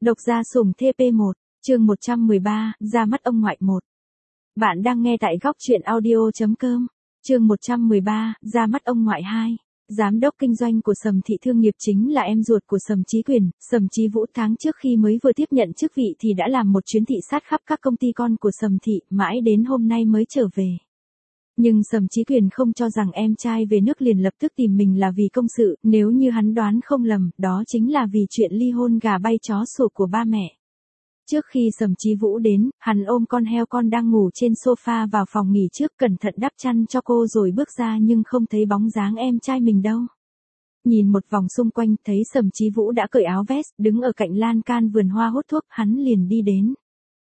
Độc gia sủng TP1, chương 113, ra mắt ông ngoại 1. Bạn đang nghe tại góc truyện audio.com, chương 113, ra mắt ông ngoại 2. Giám đốc kinh doanh của Sầm Thị Thương nghiệp chính là em ruột của Sầm Chí Quyền, Sầm Chí Vũ tháng trước khi mới vừa tiếp nhận chức vị thì đã làm một chuyến thị sát khắp các công ty con của Sầm Thị, mãi đến hôm nay mới trở về. Nhưng Sầm Chí Quyền không cho rằng em trai về nước liền lập tức tìm mình là vì công sự, nếu như hắn đoán không lầm, đó chính là vì chuyện ly hôn gà bay chó sủa của ba mẹ. Trước khi Sầm Chí Vũ đến, hắn ôm con heo con đang ngủ trên sofa vào phòng nghỉ trước, cẩn thận đắp chăn cho cô rồi bước ra nhưng không thấy bóng dáng em trai mình đâu. Nhìn một vòng xung quanh, thấy Sầm Chí Vũ đã cởi áo vest, đứng ở cạnh lan can vườn hoa hút thuốc, hắn liền đi đến.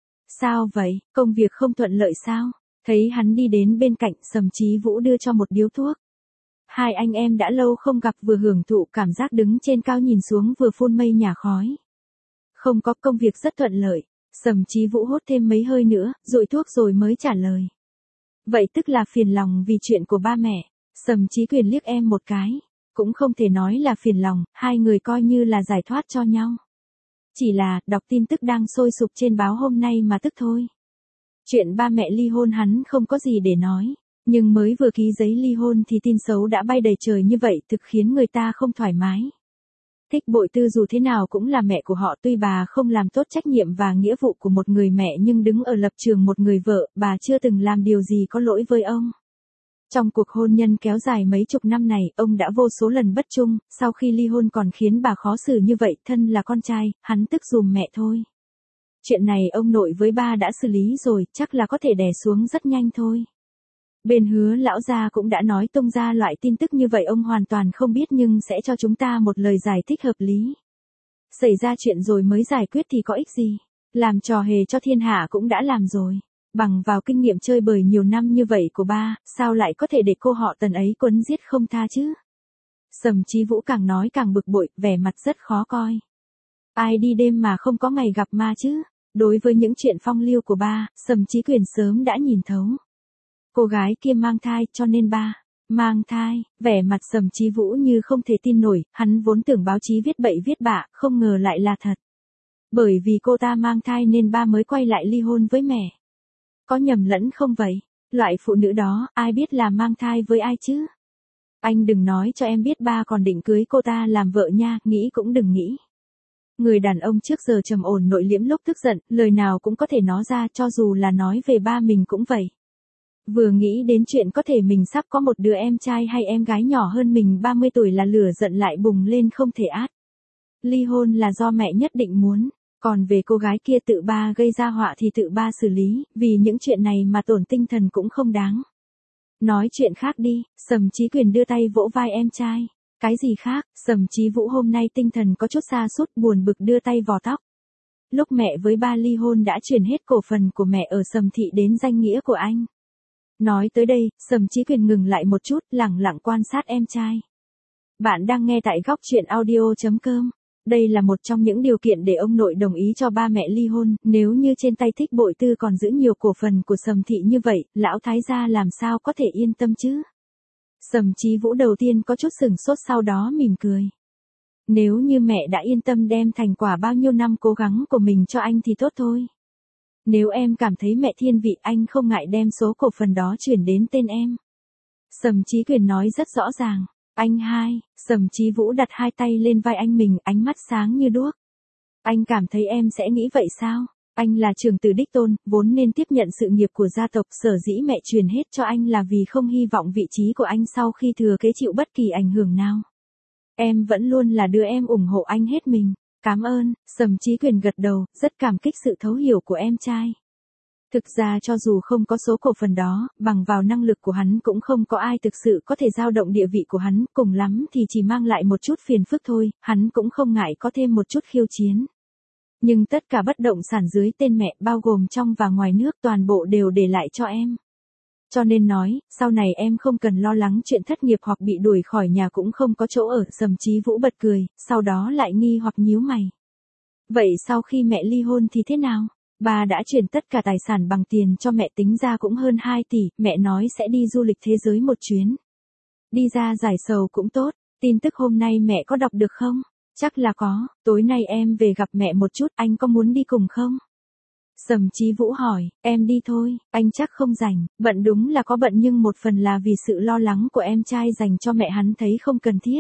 Sao vậy, công việc không thuận lợi sao? Thấy hắn đi đến bên cạnh, Sầm Chí Vũ đưa cho một điếu thuốc. Hai anh em đã lâu không gặp, vừa hưởng thụ cảm giác đứng trên cao nhìn xuống vừa phun mây nhả khói. Không có, công việc rất thuận lợi. Sầm Chí Vũ hốt thêm mấy hơi nữa, dụi thuốc rồi mới trả lời. Vậy tức là phiền lòng vì chuyện của ba mẹ. Sầm Chí Quyền liếc em một cái. Cũng không thể nói là phiền lòng, hai người coi như là giải thoát cho nhau. Chỉ là, đọc tin tức đang sôi sục trên báo hôm nay mà tức thôi. Chuyện ba mẹ ly hôn hắn không có gì để nói. Nhưng mới vừa ký giấy ly hôn thì tin xấu đã bay đầy trời như vậy, thực khiến người ta không thoải mái. Thích Bội Tư dù thế nào cũng là mẹ của họ, tuy bà không làm tốt trách nhiệm và nghĩa vụ của một người mẹ nhưng đứng ở lập trường một người vợ, bà chưa từng làm điều gì có lỗi với ông. Trong cuộc hôn nhân kéo dài mấy chục năm này, ông đã vô số lần bất trung, sau khi ly hôn còn khiến bà khó xử như vậy, thân là con trai, hắn tức giùm mẹ thôi. Chuyện này ông nội với ba đã xử lý rồi, chắc là có thể đè xuống rất nhanh thôi. Bên Hứa lão gia cũng đã nói tung ra loại tin tức như vậy ông hoàn toàn không biết nhưng sẽ cho chúng ta một lời giải thích hợp lý. Xảy ra chuyện rồi mới giải quyết thì có ích gì. Làm trò hề cho thiên hạ cũng đã làm rồi. Bằng vào kinh nghiệm chơi bời nhiều năm như vậy của ba, sao lại có thể để cô họ Tần ấy quấn giết không tha chứ? Sầm Chí Vũ càng nói càng bực bội, vẻ mặt rất khó coi. Ai đi đêm mà không có ngày gặp ma chứ? Đối với những chuyện phong lưu của ba, Sầm Chí Quyền sớm đã nhìn thấu. Cô gái kia mang thai cho nên ba. Mang thai, vẻ mặt Sầm Chí Vũ như không thể tin nổi, hắn vốn tưởng báo chí viết bậy viết bạ, không ngờ lại là thật. Bởi vì cô ta mang thai nên ba mới quay lại ly hôn với mẹ. Có nhầm lẫn không vậy? Loại phụ nữ đó, ai biết là mang thai với ai chứ? Anh đừng nói cho em biết ba còn định cưới cô ta làm vợ nha, nghĩ cũng đừng nghĩ. Người đàn ông trước giờ trầm ổn nội liễm, lúc tức giận, lời nào cũng có thể nói ra, cho dù là nói về ba mình cũng vậy. Vừa nghĩ đến chuyện có thể mình sắp có một đứa em trai hay em gái nhỏ hơn mình 30 tuổi là lửa giận lại bùng lên không thể át. Ly hôn là do mẹ nhất định muốn, còn về cô gái kia tự ba gây ra họa thì tự ba xử lý, vì những chuyện này mà tổn tinh thần cũng không đáng. Nói chuyện khác đi, Sầm Chí Quyền đưa tay vỗ vai em trai. Cái gì khác? Sầm Chí Vũ hôm nay tinh thần có chút sa sút, buồn bực đưa tay vò tóc. Lúc mẹ với ba ly hôn đã chuyển hết cổ phần của mẹ ở Sầm Thị đến danh nghĩa của anh. Nói tới đây, Sầm Chí Quyền ngừng lại một chút, lẳng lặng quan sát em trai. Bạn đang nghe tại góc truyện audio.com. Đây là một trong những điều kiện để ông nội đồng ý cho ba mẹ ly hôn, nếu như trên tay Thích Bội Tư còn giữ nhiều cổ phần của Sầm Thị như vậy, lão thái gia làm sao có thể yên tâm chứ? Sầm Chí Vũ đầu tiên có chút sửng sốt, sau đó mỉm cười. Nếu như mẹ đã yên tâm đem thành quả bao nhiêu năm cố gắng của mình cho anh thì tốt thôi. Nếu em cảm thấy mẹ thiên vị, anh không ngại đem số cổ phần đó chuyển đến tên em. Sầm Chí Quyền nói rất rõ ràng. Anh hai, Sầm Chí Vũ đặt hai tay lên vai anh mình, ánh mắt sáng như đuốc. Anh cảm thấy em sẽ nghĩ vậy sao? Anh là trưởng tử đích tôn, vốn nên tiếp nhận sự nghiệp của gia tộc, sở dĩ mẹ truyền hết cho anh là vì không hy vọng vị trí của anh sau khi thừa kế chịu bất kỳ ảnh hưởng nào. Em vẫn luôn là đứa em ủng hộ anh hết mình. Cảm ơn, Sầm Chí Quyền gật đầu, rất cảm kích sự thấu hiểu của em trai. Thực ra cho dù không có số cổ phần đó, bằng vào năng lực của hắn cũng không có ai thực sự có thể dao động địa vị của hắn, cùng lắm thì chỉ mang lại một chút phiền phức thôi, hắn cũng không ngại có thêm một chút khiêu chiến. Nhưng tất cả bất động sản dưới tên mẹ, bao gồm trong và ngoài nước, toàn bộ đều để lại cho em. Cho nên nói, sau này em không cần lo lắng chuyện thất nghiệp hoặc bị đuổi khỏi nhà cũng không có chỗ ở. Sầm Chí Vũ bật cười, sau đó lại nghi hoặc nhíu mày. Vậy sau khi mẹ ly hôn thì thế nào? Ba đã chuyển tất cả tài sản bằng tiền cho mẹ, tính ra cũng hơn 2 tỷ, mẹ nói sẽ đi du lịch thế giới một chuyến. Đi ra giải sầu cũng tốt, tin tức hôm nay mẹ có đọc được không? Chắc là có, tối nay em về gặp mẹ một chút, anh có muốn đi cùng không? Sầm Chí Vũ hỏi, em đi thôi, anh chắc không rảnh, bận đúng là có bận nhưng một phần là vì sự lo lắng của em trai dành cho mẹ hắn thấy không cần thiết.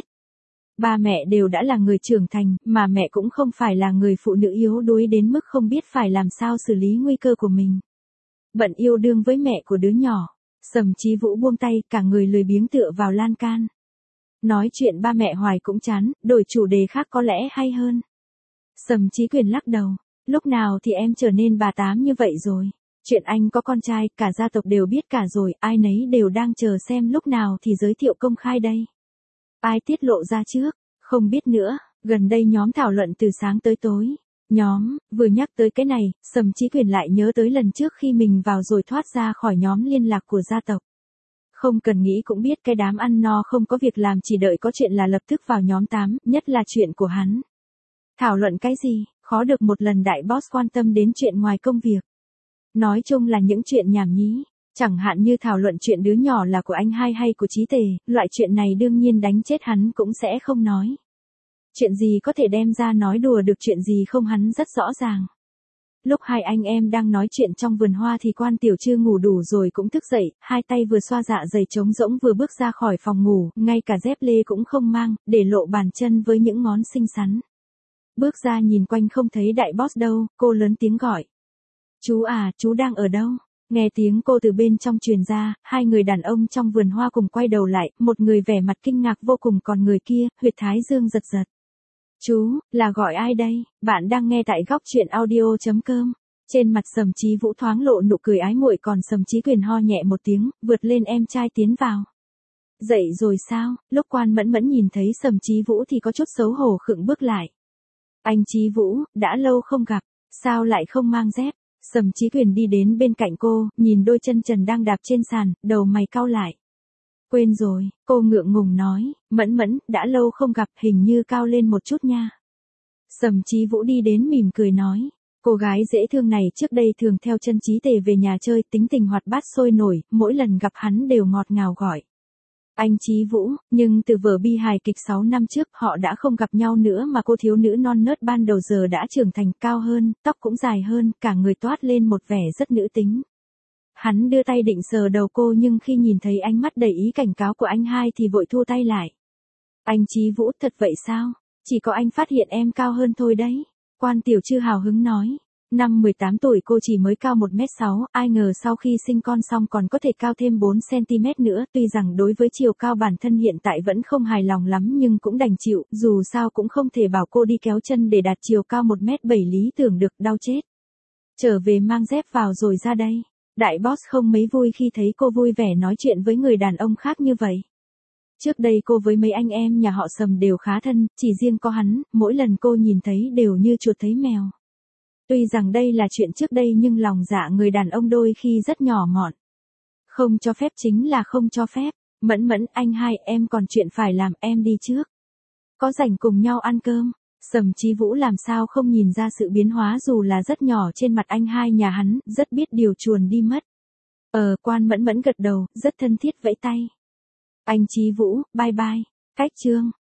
Ba mẹ đều đã là người trưởng thành, mà mẹ cũng không phải là người phụ nữ yếu đuối đến mức không biết phải làm sao xử lý nguy cơ của mình. Bận yêu đương với mẹ của đứa nhỏ, Sầm Chí Vũ buông tay, cả người lười biếng tựa vào lan can. Nói chuyện ba mẹ hoài cũng chán, đổi chủ đề khác có lẽ hay hơn. Sầm Chí Quyền lắc đầu, lúc nào thì em trở nên bà tám như vậy rồi. Chuyện anh có con trai, cả gia tộc đều biết cả rồi, ai nấy đều đang chờ xem lúc nào thì giới thiệu công khai đây. Ai tiết lộ ra trước, không biết nữa, gần đây nhóm thảo luận từ sáng tới tối. Nhóm, vừa nhắc tới cái này, Sầm Chí Quyền lại nhớ tới lần trước khi mình vào rồi thoát ra khỏi nhóm liên lạc của gia tộc. Không cần nghĩ cũng biết cái đám ăn no không có việc làm chỉ đợi có chuyện là lập tức vào nhóm 8, nhất là chuyện của hắn. Thảo luận cái gì, khó được một lần đại boss quan tâm đến chuyện ngoài công việc. Nói chung là những chuyện nhảm nhí, chẳng hạn như thảo luận chuyện đứa nhỏ là của anh hai hay của Chí Tề, loại chuyện này đương nhiên đánh chết hắn cũng sẽ không nói. Chuyện gì có thể đem ra nói đùa được, chuyện gì không hắn rất rõ ràng. Lúc hai anh em đang nói chuyện trong vườn hoa thì Quan Tiểu Trư ngủ đủ rồi cũng thức dậy, hai tay vừa xoa dạ dày trống rỗng vừa bước ra khỏi phòng ngủ, ngay cả dép lê cũng không mang, để lộ bàn chân với những ngón xinh xắn. Bước ra nhìn quanh không thấy đại boss đâu, cô lớn tiếng gọi. Chú à, chú đang ở đâu? Nghe tiếng cô từ bên trong truyền ra, hai người đàn ông trong vườn hoa cùng quay đầu lại, một người vẻ mặt kinh ngạc vô cùng còn người kia, huyệt thái dương giật giật. Chú, là gọi ai đây? Bạn đang nghe tại góc truyện audio.com. Trên mặt Sầm Chí Vũ thoáng lộ nụ cười ái muội còn Sầm Chí Quyền ho nhẹ một tiếng, vượt lên em trai tiến vào. Dậy rồi sao? Lúc Quan Mẫn Mẫn nhìn thấy Sầm Chí Vũ thì có chút xấu hổ khựng bước lại. Anh Chí Vũ, đã lâu không gặp, sao lại không mang dép? Sầm Chí Quyền đi đến bên cạnh cô, nhìn đôi chân trần đang đạp trên sàn, đầu mày cau lại. Quên rồi, cô ngượng ngùng nói, Mẫn Mẫn, đã lâu không gặp, hình như cao lên một chút nha. Sầm Chí Vũ đi đến mỉm cười nói, cô gái dễ thương này trước đây thường theo chân Chí Tề về nhà chơi, tính tình hoạt bát sôi nổi, mỗi lần gặp hắn đều ngọt ngào gọi. Anh Chí Vũ, nhưng từ vở bi hài kịch 6 năm trước họ đã không gặp nhau nữa mà cô thiếu nữ non nớt ban đầu giờ đã trưởng thành cao hơn, tóc cũng dài hơn, cả người toát lên một vẻ rất nữ tính. Hắn đưa tay định sờ đầu cô nhưng khi nhìn thấy ánh mắt đầy ý cảnh cáo của anh hai thì vội thu tay lại. Anh Chí Vũ, thật vậy sao? Chỉ có anh phát hiện em cao hơn thôi đấy. Quan Tiểu Trư hào hứng nói. Năm 18 tuổi cô chỉ mới cao 1m6, ai ngờ sau khi sinh con xong còn có thể cao thêm 4cm nữa. Tuy rằng đối với chiều cao bản thân hiện tại vẫn không hài lòng lắm nhưng cũng đành chịu, dù sao cũng không thể bảo cô đi kéo chân để đạt chiều cao 1m7 lý tưởng được, đau chết. Trở về mang dép vào rồi ra đây. Đại boss không mấy vui khi thấy cô vui vẻ nói chuyện với người đàn ông khác như vậy. Trước đây cô với mấy anh em nhà họ Sầm đều khá thân, chỉ riêng có hắn, mỗi lần cô nhìn thấy đều như chuột thấy mèo. Tuy rằng đây là chuyện trước đây nhưng lòng dạ người đàn ông đôi khi rất nhỏ mọn. Không cho phép chính là không cho phép. Mẫn Mẫn, anh hai, em còn chuyện phải làm, em đi trước. Có rảnh cùng nhau ăn cơm. Sầm Chí Vũ làm sao không nhìn ra sự biến hóa dù là rất nhỏ trên mặt anh hai nhà hắn, rất biết điều chuồn đi mất. Quan Mẫn Mẫn gật đầu, rất thân thiết vẫy tay. Anh Chí Vũ, bye bye. Cách chương.